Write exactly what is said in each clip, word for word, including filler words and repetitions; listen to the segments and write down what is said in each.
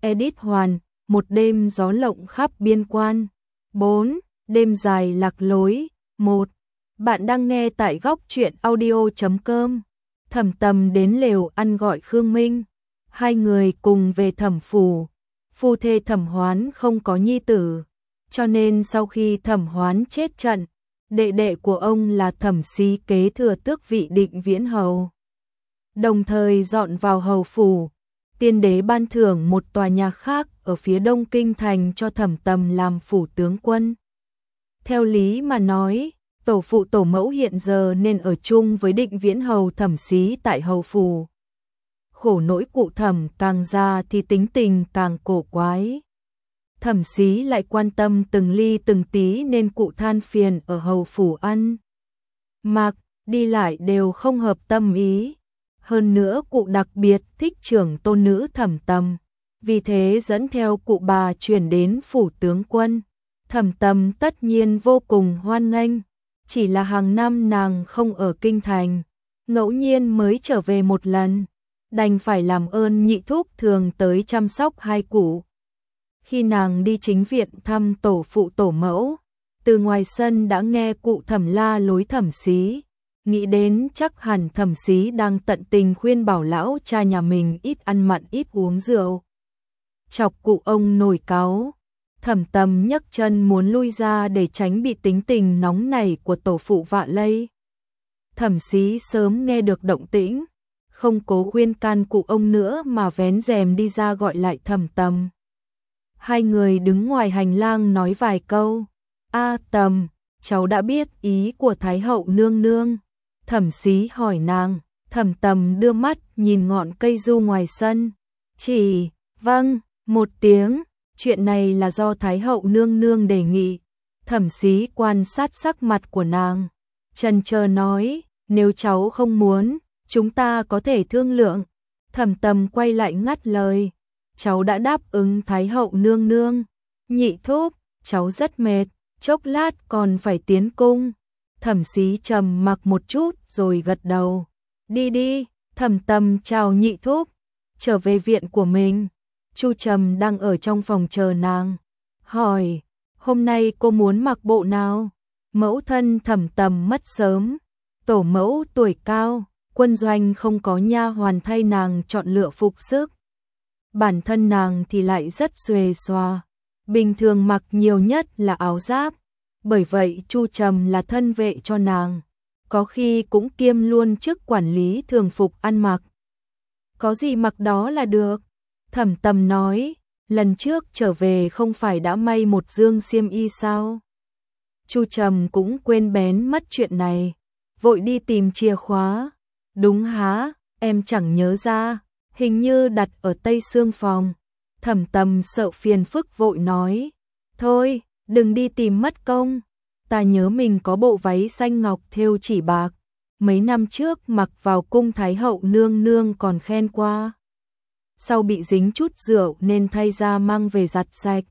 Edit Hoàn, một đêm gió lộng khắp biên quan. bốn. Đêm dài lạc lối. một. Bạn đang nghe tại góc truyện audio chấm com. Thẩm Tầm đến lều ăn gọi Khương Minh. Hai người cùng về Thẩm phủ. Phu thê Thẩm Hoán không có nhi tử, cho nên sau khi Thẩm Hoán chết trận, đệ đệ của ông là Thẩm Xí kế thừa tước vị Định Viễn hầu. Đồng thời dọn vào hầu phủ. Tiên đế ban thưởng một tòa nhà khác ở phía đông kinh thành cho Thẩm Tầm làm phủ tướng quân. Theo lý mà nói, tổ phụ tổ mẫu hiện giờ nên ở chung với Định Viễn hầu Thẩm Xí tại hầu phủ. Khổ nỗi cụ Thẩm càng già thì tính tình càng cổ quái. Thẩm Xí lại quan tâm từng ly từng tí nên cụ than phiền ở hầu phủ ăn mặc đi lại đều không hợp tâm ý. Hơn nữa cụ đặc biệt thích trưởng tôn nữ Thẩm Tầm, vì thế dẫn theo cụ bà chuyển đến phủ tướng quân. Thẩm Tầm tất nhiên vô cùng hoan nghênh, chỉ là hàng năm nàng không ở kinh thành, ngẫu nhiên mới trở về một lần, đành phải làm ơn nhị thúc thường tới chăm sóc hai cụ. Khi nàng đi chính viện thăm tổ phụ tổ mẫu, từ ngoài sân đã nghe cụ Thẩm la lối Thẩm Xí, nghĩ đến chắc hẳn Thẩm Xí đang tận tình khuyên bảo lão cha nhà mình ít ăn mặn ít uống rượu. Chọc cụ ông nổi cáu, Thẩm Tầm nhấc chân muốn lui ra để tránh bị tính tình nóng nảy của tổ phụ vạ lây. Thẩm Xí sớm nghe được động tĩnh, không cố khuyên can cụ ông nữa mà vén rèm đi ra gọi lại Thẩm Tầm. Hai người đứng ngoài hành lang nói vài câu. A Tầm, cháu đã biết ý của Thái hậu nương nương. Thẩm Xí hỏi nàng. Thẩm Tầm đưa mắt nhìn ngọn cây du ngoài sân. Chỉ, vâng, một tiếng. Chuyện này là do Thái hậu nương nương đề nghị. Thẩm Xí quan sát sắc mặt của nàng, chần chờ nói, nếu cháu không muốn, chúng ta có thể thương lượng. Thẩm Tầm quay lại ngắt lời. Cháu đã đáp ứng Thái hậu nương nương. Nhị thúc, cháu rất mệt, chốc lát còn phải tiến cung. Thẩm Xí trầm mặc một chút rồi gật đầu. Đi đi. Thẩm Tầm chào nhị thúc, trở về viện của mình. Chu Trầm đang ở trong phòng chờ nàng, hỏi, hôm nay cô muốn mặc bộ nào? Mẫu thân Thẩm Tầm mất sớm, tổ mẫu tuổi cao, quân doanh không có nha hoàn thay nàng chọn lựa phục sức. Bản thân nàng thì lại rất xuề xòa, bình thường mặc nhiều nhất là áo giáp, bởi vậy Chu Trầm là thân vệ cho nàng, có khi cũng kiêm luôn chức quản lý thường phục ăn mặc. Có gì mặc đó là được. Thẩm Tầm nói, lần trước trở về không phải đã may một dương xiêm y sao? Chu Trầm cũng quên bén mất chuyện này, vội đi tìm chìa khóa. Đúng há, em chẳng nhớ ra, hình như đặt ở tây xương phòng. Thẩm Tầm sợ phiền phức vội nói, thôi, đừng đi tìm mất công. Ta nhớ mình có bộ váy xanh ngọc thêu chỉ bạc, mấy năm trước mặc vào cung Thái hậu nương nương còn khen qua. Sau bị dính chút rượu nên thay ra mang về giặt sạch,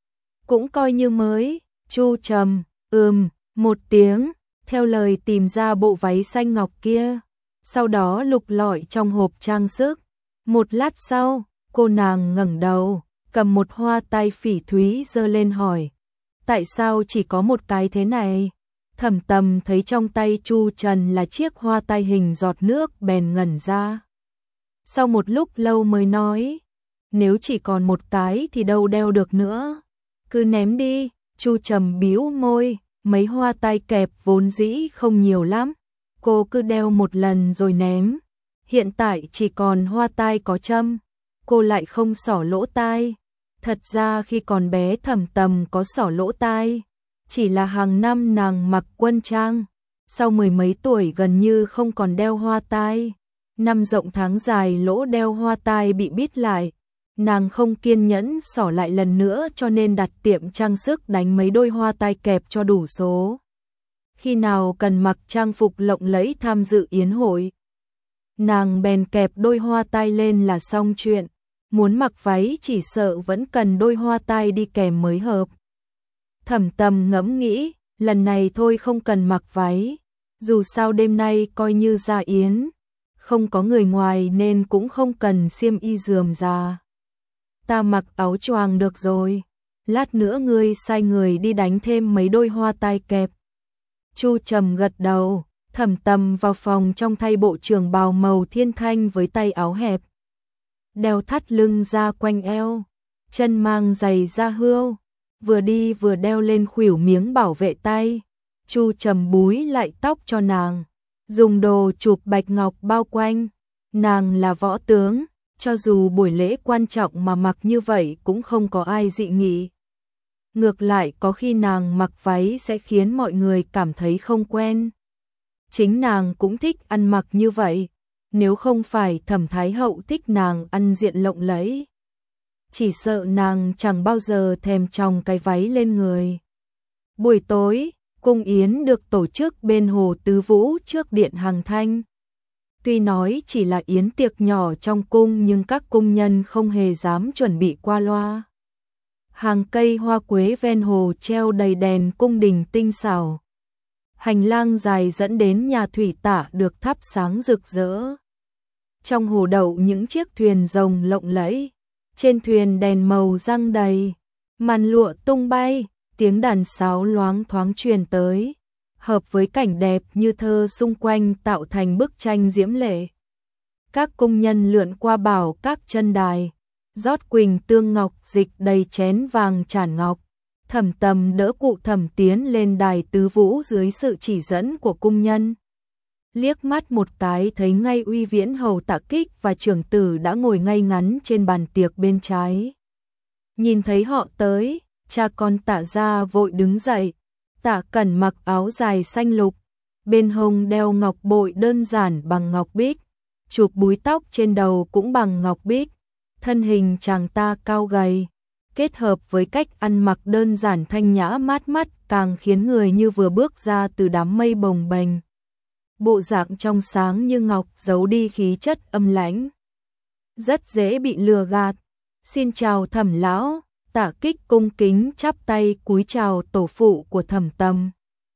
cũng coi như mới. Chu Trầm, ừm, một tiếng, theo lời tìm ra bộ váy xanh ngọc kia, sau đó lục lọi trong hộp trang sức. Một lát sau, cô nàng ngẩng đầu, cầm một hoa tai phỉ thúy giơ lên hỏi, tại sao chỉ có một cái thế này? Thẩm Tầm thấy trong tay Chu Trần là chiếc hoa tai hình giọt nước bèn ngẩn ra. Sau một lúc lâu mới nói, nếu chỉ còn một cái thì đâu đeo được nữa, cứ ném đi. Chu Trầm bĩu môi, mấy hoa tai kẹp vốn dĩ không nhiều lắm, cô cứ đeo một lần rồi ném. Hiện tại chỉ còn hoa tai có châm, cô lại không xỏ lỗ tai. Thật ra khi còn bé Thẩm Tầm có xỏ lỗ tai, chỉ là hàng năm nàng mặc quân trang, sau mười mấy tuổi gần như không còn đeo hoa tai. Năm rộng tháng dài lỗ đeo hoa tai bị bít lại, nàng không kiên nhẫn xỏ lại lần nữa cho nên đặt tiệm trang sức đánh mấy đôi hoa tai kẹp cho đủ số. Khi nào cần mặc trang phục lộng lẫy tham dự yến hội, nàng bèn kẹp đôi hoa tai lên là xong chuyện. Muốn mặc váy chỉ sợ vẫn cần đôi hoa tai đi kèm mới hợp. Thẩm Tầm ngẫm nghĩ, lần này thôi không cần mặc váy, dù sao đêm nay coi như ra yến, không có người ngoài nên cũng không cần xiêm y rườm rà. ta mặc áo choàng được rồi, lát nữa ngươi sai người đi đánh thêm mấy đôi hoa tai kẹp. Chu Trầm gật đầu, Thẩm Tầm vào phòng trong thay bộ trường bào màu thiên thanh với tay áo hẹp, đeo thắt lưng ra quanh eo, chân mang giày da hươu, vừa đi vừa đeo lên khuỷu miếng bảo vệ tay. Chu Trầm búi lại tóc cho nàng, dùng đồ chụp bạch ngọc bao quanh. Nàng là võ tướng, cho dù buổi lễ quan trọng mà mặc như vậy cũng không có ai dị nghị. Ngược lại có khi nàng mặc váy sẽ khiến mọi người cảm thấy không quen. Chính nàng cũng thích ăn mặc như vậy, nếu không phải Thẩm Thái Hậu thích nàng ăn diện lộng lẫy, chỉ sợ nàng chẳng bao giờ thèm chòng cái váy lên người. Buổi tối, cung yến được tổ chức bên hồ Tứ Vũ trước điện Hằng Thanh. Tuy nói chỉ là yến tiệc nhỏ trong cung nhưng các cung nhân không hề dám chuẩn bị qua loa. Hàng cây hoa quế ven hồ treo đầy đèn cung đình tinh xảo. Hành lang dài dẫn đến nhà thủy tạ được thắp sáng rực rỡ. Trong hồ đậu những chiếc thuyền rồng lộng lẫy, trên thuyền đèn màu răng đầy, màn lụa tung bay, tiếng đàn sáo loáng thoáng truyền tới, hợp với cảnh đẹp như thơ xung quanh tạo thành bức tranh diễm lệ. Các công nhân lượn qua bảo các chân đài, rót quỳnh tương ngọc dịch đầy chén vàng tràn ngọc. Thẩm Tầm đỡ cụ Thẩm tiến lên đài tứ vũ dưới sự chỉ dẫn của cung nhân. Liếc mắt một cái thấy ngay Uy Viễn hầu Tạ Kích và trưởng tử đã ngồi ngay ngắn trên bàn tiệc bên trái. Nhìn thấy họ tới, cha con Tạ gia vội đứng dậy. Tạ Cẩn mặc áo dài xanh lục, bên hông đeo ngọc bội đơn giản bằng ngọc bích, chụp búi tóc trên đầu cũng bằng ngọc bích. Thân hình chàng ta cao gầy, kết hợp với cách ăn mặc đơn giản thanh nhã mát mắt càng khiến người như vừa bước ra từ đám mây bồng bềnh. Bộ dạng trong sáng như ngọc giấu đi khí chất âm lãnh, rất dễ bị lừa gạt. Xin chào Thẩm lão. Tạ Kích cung kính chắp tay cúi chào tổ phụ của Thẩm Tầm.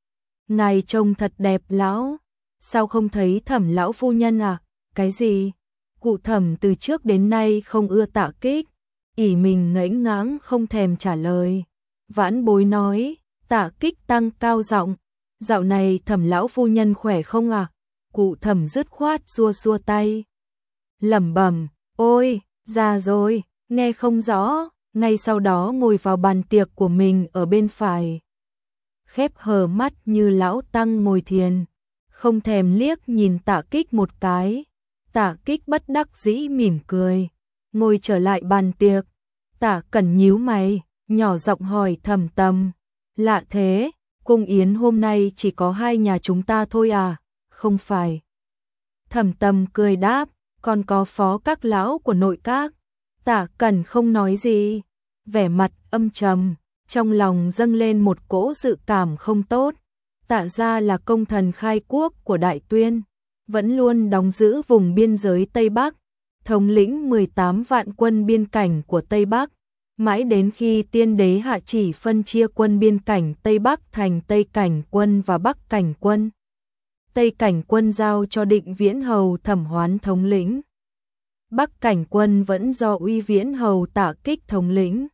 Ngài trông thật đẹp lão, sao không thấy Thẩm lão phu nhân à? Cái gì? Cụ Thẩm từ trước đến nay không ưa Tạ Kích, ỷ mình ngẫy ngáng không thèm trả lời. Vãn bối nói. Tạ Kích tăng cao giọng, dạo này Thẩm lão phu nhân khỏe không à? Cụ Thẩm dứt khoát xua xua tay, lẩm bẩm, ôi, già rồi, nghe không rõ. Ngay sau đó ngồi vào bàn tiệc của mình ở bên phải, khép hờ mắt như lão tăng ngồi thiền, không thèm liếc nhìn Tạ Kích một cái. Tạ Kích bất đắc dĩ mỉm cười, ngồi trở lại bàn tiệc. Tạ Cẩn nhíu mày, nhỏ giọng hỏi Thẩm Tầm, lạ thế, cung yến hôm nay chỉ có hai nhà chúng ta thôi à? Không phải. Thẩm Tầm cười đáp, còn có phó các lão của nội các. Tạ Cẩn không nói gì, vẻ mặt âm trầm, trong lòng dâng lên một cỗ dự cảm không tốt. Tạ gia là công thần khai quốc của Đại Tuyên, vẫn luôn đóng giữ vùng biên giới Tây Bắc, thống lĩnh mười tám vạn quân biên cảnh của Tây Bắc, mãi đến khi tiên đế hạ chỉ phân chia quân biên cảnh Tây Bắc thành Tây Cảnh quân và Bắc Cảnh quân. Tây Cảnh quân giao cho Định Viễn hầu Thẩm Hoán thống lĩnh. Bắc Cảnh quân vẫn do Uy Viễn hầu Tạ Kích thống lĩnh.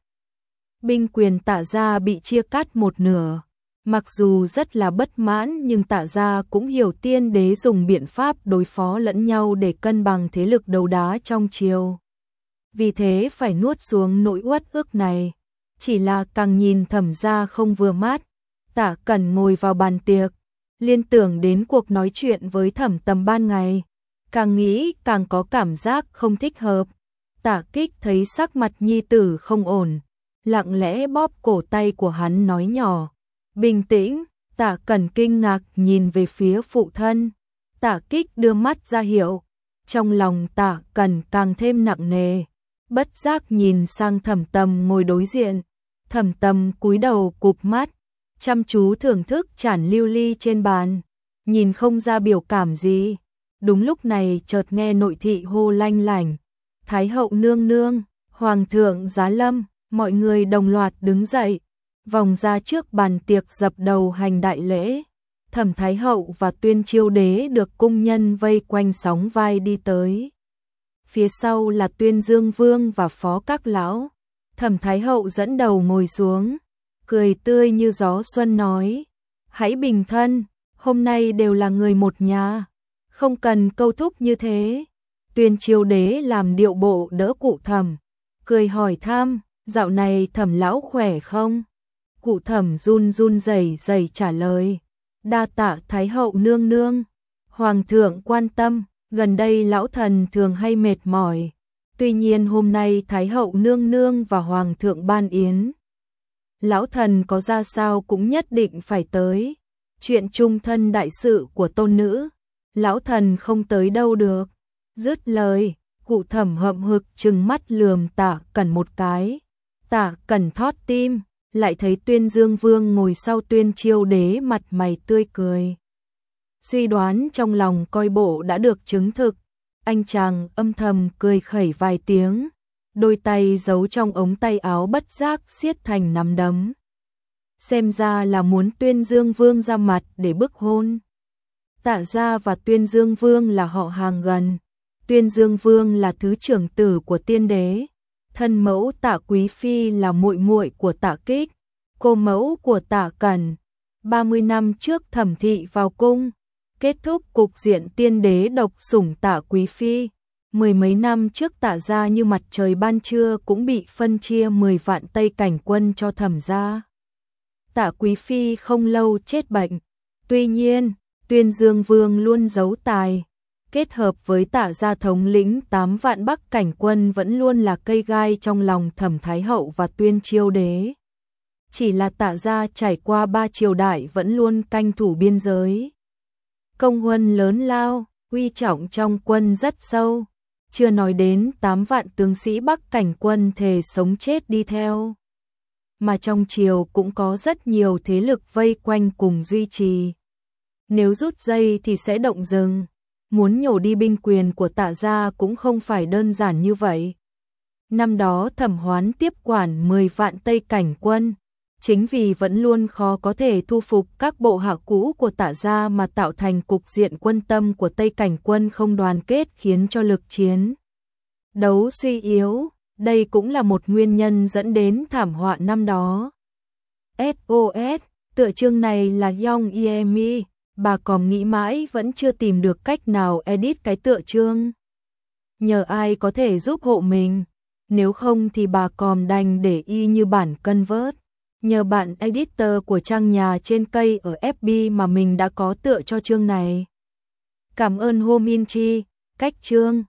Binh quyền Tạ gia bị chia cắt một nửa. Mặc dù rất là bất mãn nhưng Tạ gia cũng hiểu tiên đế dùng biện pháp đối phó lẫn nhau để cân bằng thế lực đấu đá trong triều. Vì thế phải nuốt xuống nỗi uất ức này. Chỉ là càng nhìn Thẩm gia không vừa mắt. Tạ Cẩn ngồi vào bàn tiệc, liên tưởng đến cuộc nói chuyện với Thẩm Tầm ban ngày. Càng nghĩ càng có cảm giác không thích hợp. Tạ Kích thấy sắc mặt nhi tử không ổn, lặng lẽ bóp cổ tay của hắn nói nhỏ, bình tĩnh. Tạ Cẩn kinh ngạc nhìn về phía phụ thân. Tạ Kích đưa mắt ra hiệu, trong lòng Tạ Cẩn càng thêm nặng nề, bất giác nhìn sang Thẩm Tầm ngồi đối diện. Thẩm Tầm cúi đầu cụp mắt, chăm chú thưởng thức chản lưu ly trên bàn, nhìn không ra biểu cảm gì. Đúng lúc này chợt nghe nội thị hô lanh lảnh, Thái hậu nương nương, Hoàng thượng giá lâm. Mọi người đồng loạt đứng dậy, vòng ra trước bàn tiệc dập đầu hành đại lễ. Thẩm Thái hậu và Tuyên Chiêu đế được cung nhân vây quanh sóng vai đi tới. phía sau là Tuyên Dương Vương và Phó các lão. Thẩm Thái Hậu dẫn đầu ngồi xuống, cười tươi như gió xuân nói, hãy bình thân, hôm nay đều là người một nhà, không cần câu thúc như thế. Tuyên Chiêu Đế làm điệu bộ đỡ cụ Thẩm, cười hỏi thăm, dạo này Thẩm lão khỏe không? Cụ Thẩm run run rẩy rẩy trả lời, đa tạ Thái Hậu nương nương, Hoàng thượng quan tâm, gần đây lão thần thường hay mệt mỏi, tuy nhiên hôm nay Thái Hậu nương nương và Hoàng thượng ban yến, lão thần có ra sao cũng nhất định phải tới, chuyện chung thân đại sự của tôn nữ, lão thần không tới đâu được. Dứt lời, cụ Thẩm hậm hực trừng mắt lườm Tạ Cẩn một cái. Tạ Cẩn thót tim, lại thấy Tuyên Dương Vương ngồi sau Tuyên Chiêu Đế mặt mày tươi cười. Suy đoán trong lòng coi bộ đã được chứng thực, anh chàng âm thầm cười khẩy vài tiếng, đôi tay giấu trong ống tay áo bất giác siết thành nắm đấm. Xem ra là muốn Tuyên Dương Vương ra mặt để bức hôn. Tạ gia và Tuyên Dương Vương là họ hàng gần. Tuyên Dương Vương là thứ trưởng tử của tiên đế, thân mẫu Tạ Quý phi là muội muội của Tạ Kích, cô mẫu của Tạ Cẩn. ba mươi năm trước Thẩm thị vào cung, kết thúc cục diện tiên đế độc sủng Tạ Quý phi. Mười mấy năm trước Tạ gia như mặt trời ban trưa cũng bị phân chia mười vạn Tây Cảnh quân cho Thẩm gia. Tạ Quý phi không lâu chết bệnh, tuy nhiên, Tuyên Dương Vương luôn giấu tài. Kết hợp với Tạ gia thống lĩnh tám vạn Bắc Cảnh quân vẫn luôn là cây gai trong lòng Thẩm Thái Hậu và Tuyên Chiêu Đế. Chỉ là Tạ gia trải qua ba triều đại vẫn luôn canh thủ biên giới. Công huân lớn lao, uy trọng trong quân rất sâu, chưa nói đến tám vạn tướng sĩ Bắc Cảnh quân thề sống chết đi theo. Mà trong triều cũng có rất nhiều thế lực vây quanh cùng duy trì. Nếu rút dây thì sẽ động rừng. Muốn nhổ đi binh quyền của Tạ gia cũng không phải đơn giản như vậy. Năm đó Thẩm Hoán tiếp quản mười vạn Tây Cảnh quân, chính vì vẫn luôn khó có thể thu phục các bộ hạ cũ của Tạ gia mà tạo thành cục diện quân tâm của Tây Cảnh quân không đoàn kết khiến cho lực chiến đấu suy yếu, đây cũng là một nguyên nhân dẫn đến thảm họa năm đó. ét ô ét, tựa chương này là Young Emi. Bà còn nghĩ mãi vẫn chưa tìm được cách nào edit cái tựa chương. Nhờ ai có thể giúp hộ mình, nếu không thì bà còn đành để y như bản convert. Nhờ bạn editor của trang nhà trên cây ở ép bê mà mình đã có tựa cho chương này. Cảm ơn Hominchi, cách chương.